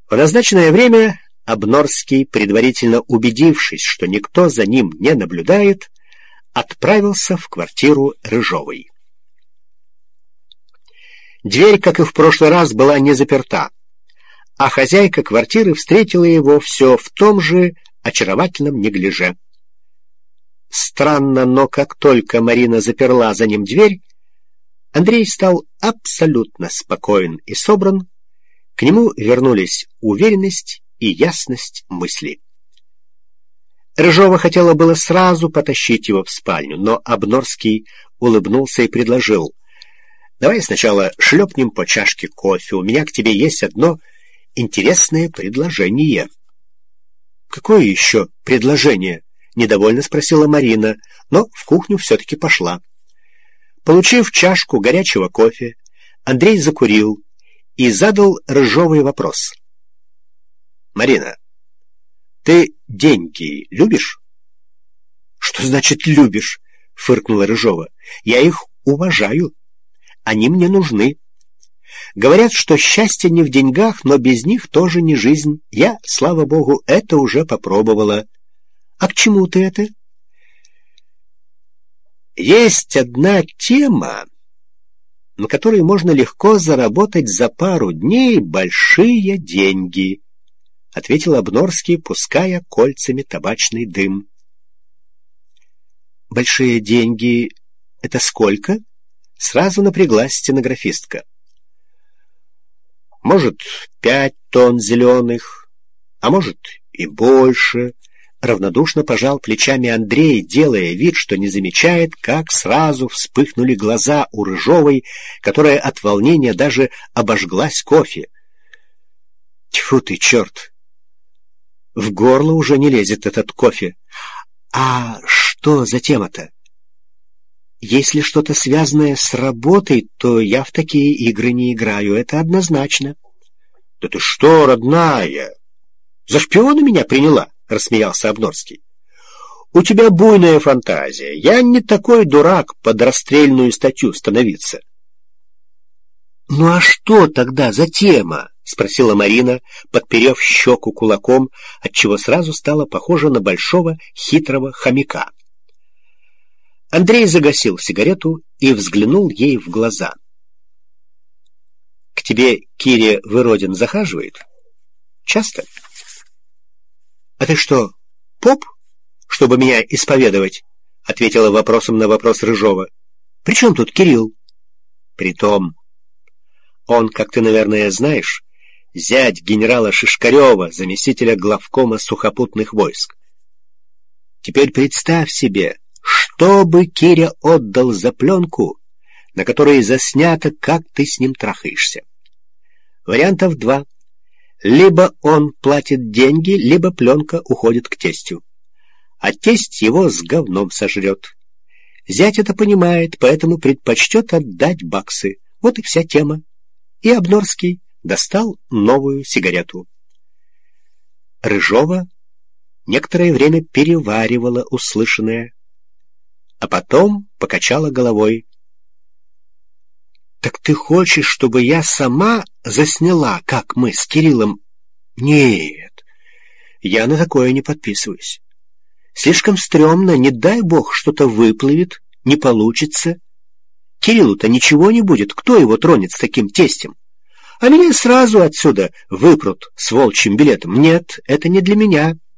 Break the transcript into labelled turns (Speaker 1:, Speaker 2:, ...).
Speaker 1: В назначенное время Обнорский, предварительно убедившись, что никто за ним не наблюдает, отправился в квартиру Рыжовой. Дверь, как и в прошлый раз, была не заперта, а хозяйка квартиры встретила его все в том же очаровательном неглиже. Странно, но как только Марина заперла за ним дверь, Андрей стал абсолютно спокоен и собран, к нему вернулись уверенность и ясность мысли. Рыжова хотела было сразу потащить его в спальню, но Обнорский улыбнулся и предложил: «Давай сначала шлепнем по чашке кофе, у меня к тебе есть одно интересное предложение». «Какое еще предложение?» — недовольно спросила Марина, но в кухню все-таки пошла. Получив чашку горячего кофе, Андрей закурил и задал Рыжовой вопрос. «Марина, ты деньги любишь?» «Что значит «любишь»?» — фыркнула Рыжова. «Я их уважаю. Они мне нужны. Говорят, что счастье не в деньгах, но без них тоже не жизнь. Я, слава богу, это уже попробовала. А к чему ты это?» «Есть одна тема, на которой можно легко заработать за пару дней большие деньги», — ответил Обнорский, пуская кольцами табачный дым. «Большие деньги — это сколько?» — сразу напряглась стенографистка. «Может, 5 тонн зеленых, а может и больше», — равнодушно пожал плечами Андрей, делая вид, что не замечает, как сразу вспыхнули глаза у Рыжовой, которая от волнения даже обожглась кофе. «Тьфу ты, черт! В горло уже не лезет этот кофе. А что за тема-то? Если что-то связанное с работой, то я в такие игры не играю, это однозначно». «Да ты что, родная, за шпиона меня приняла?» — рассмеялся Обнорский. «У тебя буйная фантазия. Я не такой дурак под расстрельную статью становиться». «Ну а что тогда за тема?» — спросила Марина, подперев щеку кулаком, отчего сразу стала похожа на большого хитрого хомяка. Андрей загасил сигарету и взглянул ей в глаза. «К тебе Киря Выродин захаживает? Часто?» «А ты что, поп, чтобы меня исповедовать?» — ответила вопросом на вопрос Рыжова. «При чем тут Кирилл?» «Притом, он, как ты, наверное, знаешь, зять генерала Шишкарева, заместителя главкома сухопутных войск. Теперь представь себе, что бы Киря отдал за пленку, на которой заснято, как ты с ним трахаешься. Вариантов 2. Либо он платит деньги, либо пленка уходит к тестю. А тесть его с говном сожрет. Зять это понимает, поэтому предпочтет отдать баксы. Вот и вся тема». И Обнорский достал новую сигарету. Рыжова некоторое время переваривала услышанное, а потом покачала головой. «Так ты хочешь, чтобы я сама засняла, как мы с Кириллом?» «Нет, я на такое не подписываюсь. Слишком стрёмно, не дай бог что-то выплывет, не получится. Кириллу-то ничего не будет, кто его тронет с таким тестем? А меня сразу отсюда выпрут с волчьим билетом. Нет, это не для меня».